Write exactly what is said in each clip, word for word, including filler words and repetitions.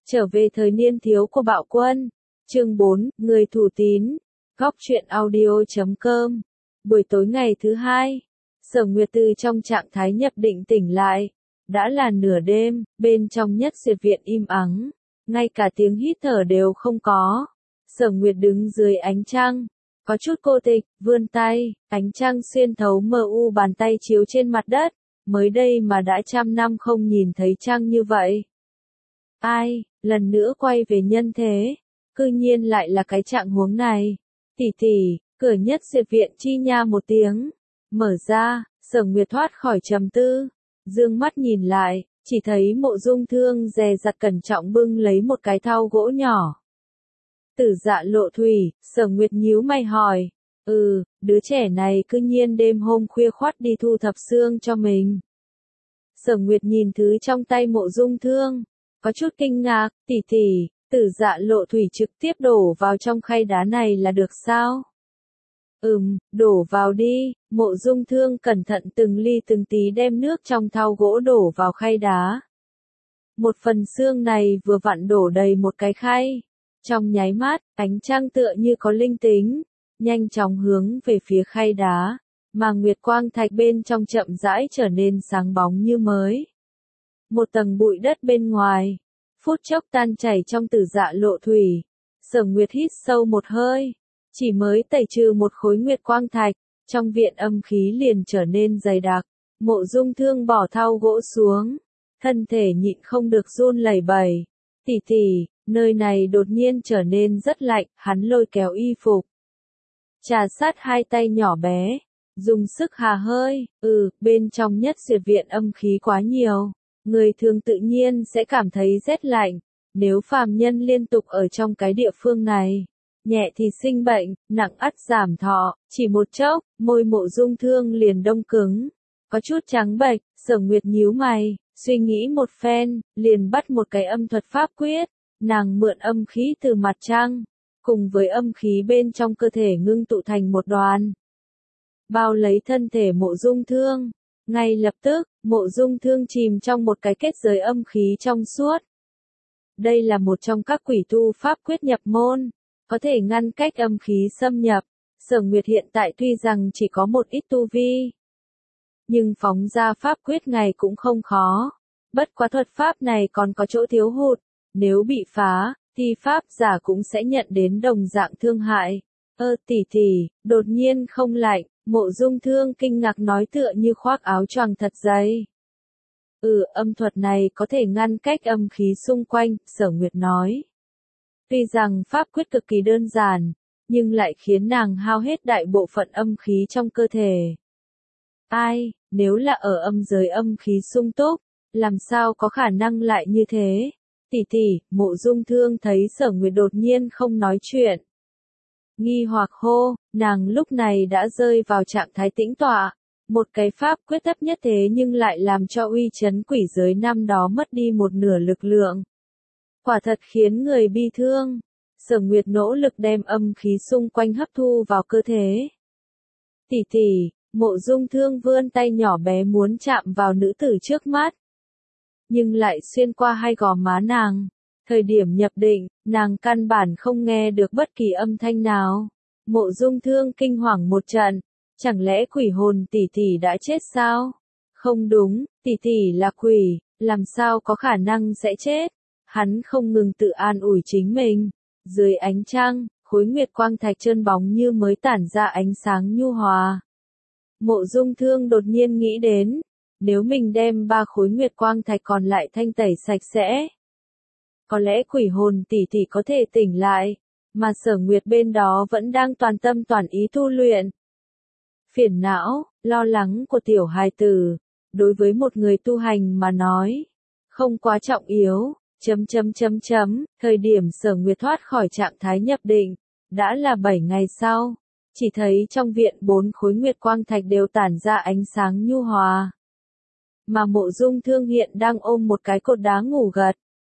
Trở về thời niên thiếu của Bạo Quân. Chương bốn, Người thủ tín. Góc truyện audio chấm com. Buổi tối ngày thứ hai, Sở Nguyệt từ trong trạng thái nhập định tỉnh lại. Đã là nửa đêm, bên trong nhất duyệt viện im ắng, ngay cả tiếng hít thở đều không có. Sở Nguyệt đứng dưới ánh trăng, có chút cô tịch, vươn tay, ánh trăng xuyên thấu mờ u bàn tay chiếu trên mặt đất. Mới đây mà đã trăm năm không nhìn thấy trăng như vậy. Ai, lần nữa quay về nhân thế, cư nhiên lại là cái trạng huống này. Tỷ tỷ, cửa nhất duyệt viện chi nha một tiếng, mở ra, Sở Nguyệt thoát khỏi trầm tư, dương mắt nhìn lại, chỉ thấy Mộ Dung Thương dè dặt cẩn trọng bưng lấy một cái thau gỗ nhỏ. Tử Dạ Lộ Thủy, Sở Nguyệt nhíu mày hỏi, ừ, đứa trẻ này cư nhiên đêm hôm khuya khoắt đi thu thập xương cho mình. Sở Nguyệt nhìn thứ trong tay Mộ Dung Thương, có chút kinh ngạc, tỷ tỷ, Tử Dạ Lộ Thủy trực tiếp đổ vào trong khay đá này là được sao? Ừm, đổ vào đi. Mộ Dung Thương cẩn thận từng ly từng tí đem nước trong thau gỗ đổ vào khay đá. Một phần xương này vừa vặn đổ đầy một cái khay. Trong nháy mắt, ánh trăng tựa như có linh tính, nhanh chóng hướng về phía khay đá, mà nguyệt quang thạch bên trong chậm rãi trở nên sáng bóng như mới. Một tầng bụi đất bên ngoài, phút chốc tan chảy trong Tử Dạ Lộ Thủy. Sở Nguyệt hít sâu một hơi, chỉ mới tẩy trừ một khối nguyệt quang thạch, trong viện âm khí liền trở nên dày đặc. Mộ Dung Thương bỏ thau gỗ xuống, thân thể nhịn không được run lẩy bẩy. Tỷ tỷ, nơi này đột nhiên trở nên rất lạnh, hắn lôi kéo y phục, trà sát hai tay nhỏ bé, dùng sức hà hơi, ừ, bên trong nhất duyệt viện âm khí quá nhiều. Người thường tự nhiên sẽ cảm thấy rét lạnh, nếu phàm nhân liên tục ở trong cái địa phương này, nhẹ thì sinh bệnh, nặng ắt giảm thọ, chỉ một chốc, môi Mộ Dung Thương liền đông cứng, có chút trắng bệch. Sở Nguyệt nhíu mày, suy nghĩ một phen, liền bắt một cái âm thuật pháp quyết, nàng mượn âm khí từ mặt trăng, cùng với âm khí bên trong cơ thể ngưng tụ thành một đoàn, bao lấy thân thể Mộ Dung Thương. Ngay lập tức, Mộ Dung Thương chìm trong một cái kết giới âm khí trong suốt. Đây là một trong các quỷ tu pháp quyết nhập môn, có thể ngăn cách âm khí xâm nhập. Sở Nguyệt hiện tại tuy rằng chỉ có một ít tu vi, nhưng phóng ra pháp quyết này cũng không khó. Bất quá thuật pháp này còn có chỗ thiếu hụt, nếu bị phá, thì pháp giả cũng sẽ nhận đến đồng dạng thương hại. Ơ tỷ tỷ, đột nhiên không lạnh. Mộ Dung Thương kinh ngạc nói tựa như khoác áo choàng thật dày. Ừ, âm thuật này có thể ngăn cách âm khí xung quanh, Sở Nguyệt nói. Tuy rằng pháp quyết cực kỳ đơn giản, nhưng lại khiến nàng hao hết đại bộ phận âm khí trong cơ thể. Ai, nếu là ở âm giới âm khí sung túc, làm sao có khả năng lại như thế? Tỷ tỷ, Mộ Dung Thương thấy Sở Nguyệt đột nhiên không nói chuyện, nghi hoặc hô, nàng lúc này đã rơi vào trạng thái tĩnh tọa, một cái pháp quyết thấp nhất thế nhưng lại làm cho uy chấn quỷ giới năm đó mất đi một nửa lực lượng. Quả thật khiến người bi thương. Sở Nguyệt nỗ lực đem âm khí xung quanh hấp thu vào cơ thể. Tỷ tỷ, Mộ Dung Thương vươn tay nhỏ bé muốn chạm vào nữ tử trước mắt, nhưng lại xuyên qua hai gò má nàng. Thời điểm nhập định, nàng căn bản không nghe được bất kỳ âm thanh nào. Mộ Dung Thương kinh hoàng một trận, chẳng lẽ quỷ hồn tỷ tỷ đã chết sao? Không đúng, tỷ tỷ là quỷ, làm sao có khả năng sẽ chết? Hắn không ngừng tự an ủi chính mình. Dưới ánh trăng, khối nguyệt quang thạch trơn bóng như mới tản ra ánh sáng nhu hòa. Mộ Dung Thương đột nhiên nghĩ đến, nếu mình đem ba khối nguyệt quang thạch còn lại thanh tẩy sạch sẽ, có lẽ quỷ hồn tỷ tỷ có thể tỉnh lại, mà Sở Nguyệt bên đó vẫn đang toàn tâm toàn ý tu luyện. Phiền não, lo lắng của tiểu hài tử, đối với một người tu hành mà nói, không quá trọng yếu. Chấm chấm chấm chấm, thời điểm Sở Nguyệt thoát khỏi trạng thái nhập định, đã là bảy ngày sau, chỉ thấy trong viện bốn khối nguyệt quang thạch đều tản ra ánh sáng nhu hòa, mà Mộ Dung Thương hiện đang ôm một cái cột đá ngủ gật.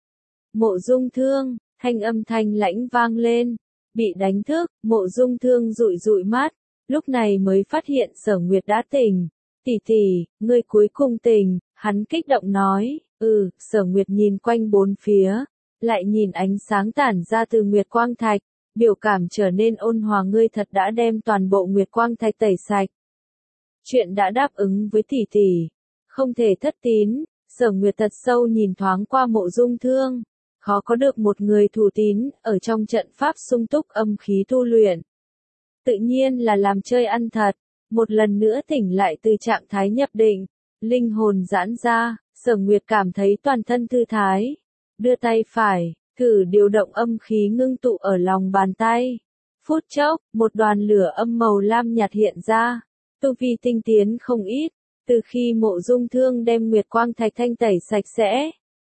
Mộ Dung Thương, thanh âm thanh lãnh vang lên, bị đánh thức. Mộ Dung Thương dụi dụi mắt, lúc này mới phát hiện Sở Nguyệt đã tỉnh. Tỷ tỷ, ngươi cuối cùng tỉnh, hắn kích động nói. Ừ, Sở Nguyệt nhìn quanh bốn phía, lại nhìn ánh sáng tản ra từ Nguyệt Quang Thạch, biểu cảm trở nên ôn hòa. Ngươi thật đã đem toàn bộ Nguyệt Quang Thạch tẩy sạch. Chuyện đã đáp ứng với tỷ tỷ, không thể thất tín. Sở Nguyệt thật sâu nhìn thoáng qua Mộ Dung Thương, khó có được một người thủ tín, ở trong trận pháp sung túc âm khí tu luyện. Tự nhiên là làm chơi ăn thật, một lần nữa tỉnh lại từ trạng thái nhập định, linh hồn giãn ra, Sở Nguyệt cảm thấy toàn thân thư thái, đưa tay phải, thử điều động âm khí ngưng tụ ở lòng bàn tay. Phút chốc, một đoàn lửa âm màu lam nhạt hiện ra, tu vi tinh tiến không ít, từ khi Mộ Dung Thương đem Nguyệt Quang Thạch thanh tẩy sạch sẽ.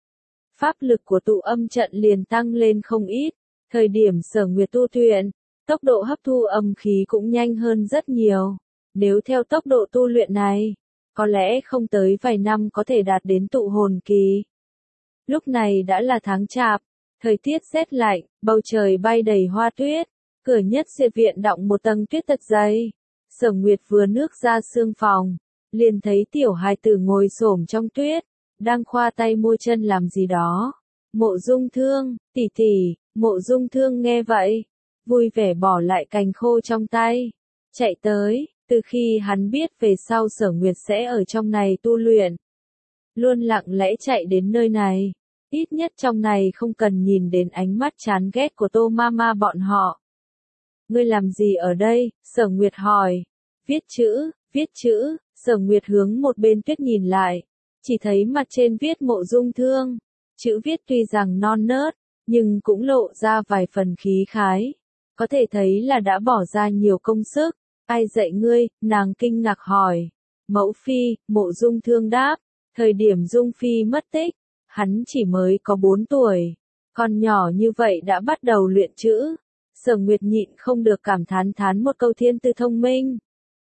Pháp lực của tụ âm trận liền tăng lên không ít, thời điểm Sở Nguyệt tu luyện, tốc độ hấp thu âm khí cũng nhanh hơn rất nhiều. Nếu theo tốc độ tu luyện này, có lẽ không tới vài năm có thể đạt đến tụ hồn kỳ. Lúc này đã là tháng Chạp, thời tiết rét lạnh, bầu trời bay đầy hoa tuyết, cửa nhất diệp viện đọng một tầng tuyết thật dày. Sở Nguyệt vừa nước ra sương phòng, liền thấy tiểu hài tử ngồi xổm trong tuyết, đang khoa tay mua chân làm gì đó. Mộ Dung Thương, tỷ tỷ. Mộ Dung Thương nghe vậy, vui vẻ bỏ lại cành khô trong tay, chạy tới. Từ khi hắn biết về sau Sở Nguyệt sẽ ở trong này tu luyện, luôn lặng lẽ chạy đến nơi này, ít nhất trong này không cần nhìn đến ánh mắt chán ghét của Tô Mama bọn họ. Ngươi làm gì ở đây? Sở Nguyệt hỏi. Viết chữ, viết chữ. Sở Nguyệt hướng một bên tuyết nhìn lại, chỉ thấy mặt trên viết Mộ Dung Thương. Chữ viết tuy rằng non nớt, nhưng cũng lộ ra vài phần khí khái, có thể thấy là đã bỏ ra nhiều công sức. Ai dạy ngươi? Nàng kinh ngạc hỏi. Mẫu phi. Mộ Dung Thương đáp. Thời điểm Dung phi mất tích, hắn chỉ mới có bốn tuổi, còn nhỏ như vậy đã bắt đầu luyện chữ. Sở Nguyệt nhịn không được cảm thán thán một câu thiên tư thông minh.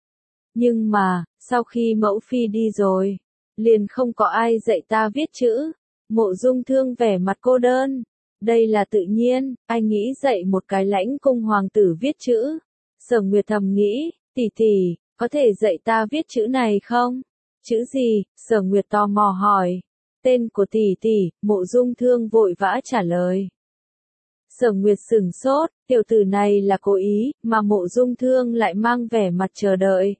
Nhưng mà, sau khi mẫu phi đi rồi, liền không có ai dạy ta viết chữ. Mộ Dung Thương vẻ mặt cô đơn. Đây là tự nhiên, ai nghĩ dạy một cái lãnh cung hoàng tử viết chữ. Sở Nguyệt thầm nghĩ, tỷ tỷ, có thể dạy ta viết chữ này không? Chữ gì? Sở Nguyệt tò mò hỏi. Tên của tỷ tỷ. Mộ Dung Thương vội vã trả lời. Sở Nguyệt sửng sốt, tiểu tử này là cố ý, mà Mộ Dung Thương lại mang vẻ mặt chờ đợi.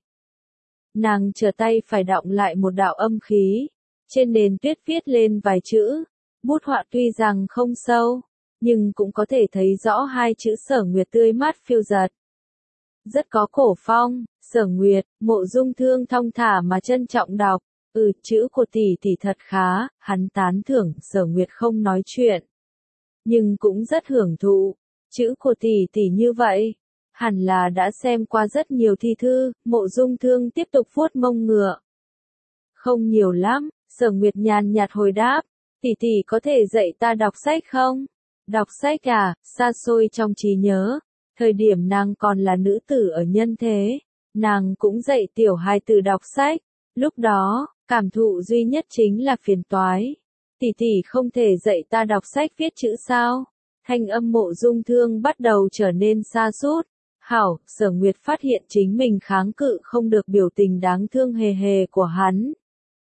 Nàng trở tay phải đọng lại một đạo âm khí, trên nền tuyết viết lên vài chữ. Bút họa tuy rằng không sâu, nhưng cũng có thể thấy rõ hai chữ Sở Nguyệt tươi mát phiêu dật. Rất có cổ phong. Sở Nguyệt. Mộ Dung Thương thong thả mà trân trọng đọc. Ừ, chữ của tỷ tỷ thật khá. Hắn tán thưởng. Sở Nguyệt không nói chuyện, nhưng cũng rất hưởng thụ. Chữ của tỷ tỷ như vậy, hẳn là đã xem qua rất nhiều thi thư. Mộ Dung Thương tiếp tục vuốt mông ngựa. Không nhiều lắm. Sở Nguyệt nhàn nhạt hồi đáp. Tỷ tỷ có thể dạy ta đọc sách không? Đọc sách à? Xa xôi trong trí nhớ, thời điểm nàng còn là nữ tử ở nhân thế, nàng cũng dạy tiểu hài tử đọc sách. Lúc đó, cảm thụ duy nhất chính là phiền toái. Tỷ tỷ không thể dạy ta đọc sách viết chữ sao? Thanh âm Mộ Dung Thương bắt đầu trở nên xa sút. Hảo. Sở Nguyệt phát hiện chính mình kháng cự không được biểu tình đáng thương hề hề của hắn.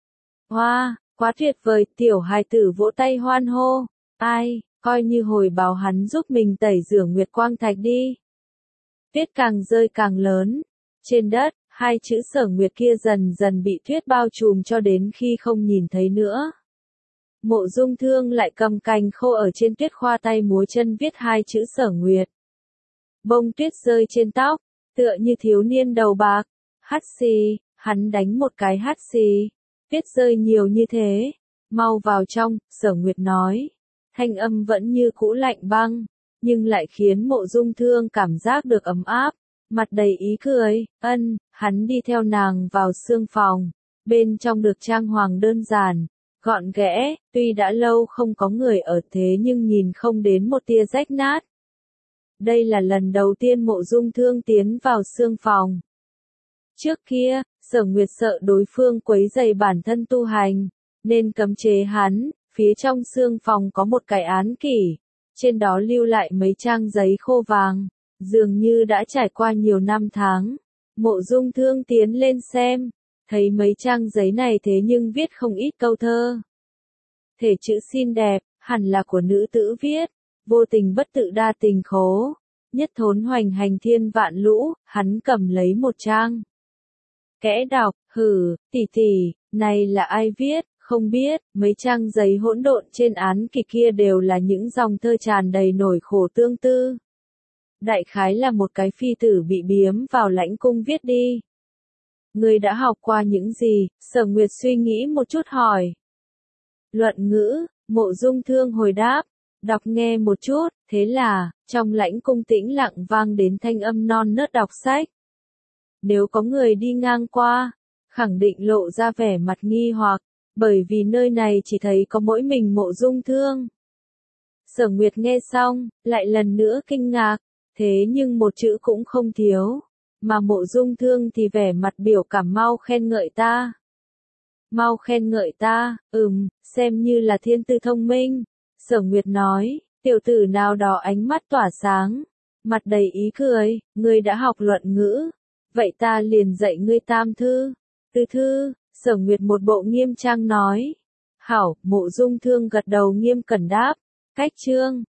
Hoa, quá tuyệt vời. Tiểu hài tử vỗ tay hoan hô. Ai, coi như hồi báo hắn giúp mình tẩy rửa Nguyệt Quang Thạch đi. Tuyết càng rơi càng lớn. Trên đất, hai chữ Sở Nguyệt kia dần dần bị tuyết bao trùm cho đến khi không nhìn thấy nữa. Mộ Dung Thương lại cầm cành khô ở trên tuyết khoa tay múa chân viết hai chữ Sở Nguyệt. Bông tuyết rơi trên tóc, tựa như thiếu niên đầu bạc. Hắt xì, hắn đánh một cái hắt xì. Tuyết rơi nhiều như thế. Mau vào trong. Sở Nguyệt nói. Thanh âm vẫn như cũ lạnh băng, nhưng lại khiến Mộ Dung Thương cảm giác được ấm áp, mặt đầy ý cười. Ân. Hắn đi theo nàng vào sương phòng, bên trong được trang hoàng đơn giản, gọn ghẽ, tuy đã lâu không có người ở thế nhưng nhìn không đến một tia rách nát. Đây là lần đầu tiên Mộ Dung Thương tiến vào sương phòng. Trước kia, Sở Nguyệt sợ đối phương quấy rầy bản thân tu hành, nên cấm chế hắn. Phía trong sương phòng có một cái án kỷ, trên đó lưu lại mấy trang giấy khô vàng, dường như đã trải qua nhiều năm tháng. Mộ Dung Thương tiến lên xem, thấy mấy trang giấy này thế nhưng viết không ít câu thơ. Thể chữ xinh đẹp, hẳn là của nữ tử viết, vô tình bất tự đa tình khố, nhất thốn hoành hành thiên vạn lũ, hắn cầm lấy một trang. Kẽ đọc, hử, tỷ tỷ, này là ai viết, không biết, mấy trang giấy hỗn độn trên án kỷ kia đều là những dòng thơ tràn đầy nỗi khổ tương tư. Đại khái là một cái phi tử bị biếm vào lãnh cung viết đi. Ngươi đã học qua những gì? Sở Nguyệt suy nghĩ một chút hỏi. Luận ngữ, Mộ Dung Thương hồi đáp, đọc nghe một chút, thế là, trong lãnh cung tĩnh lặng vang đến thanh âm non nớt đọc sách. Nếu có người đi ngang qua, khẳng định lộ ra vẻ mặt nghi hoặc, bởi vì nơi này chỉ thấy có mỗi mình Mộ Dung Thương. Sở Nguyệt nghe xong, lại lần nữa kinh ngạc, thế nhưng một chữ cũng không thiếu, mà Mộ Dung Thương thì vẻ mặt biểu cảm mau khen ngợi ta. Mau khen ngợi ta, ừm, xem như là thiên tư thông minh. Sở Nguyệt nói, tiểu tử nào đó ánh mắt tỏa sáng, mặt đầy ý cười, ngươi đã học luận ngữ, vậy ta liền dạy ngươi tam thư, tứ thư. Sở Nguyệt một bộ nghiêm trang nói. Hảo, Mộ Dung Thương gật đầu nghiêm cẩn đáp, cách chương.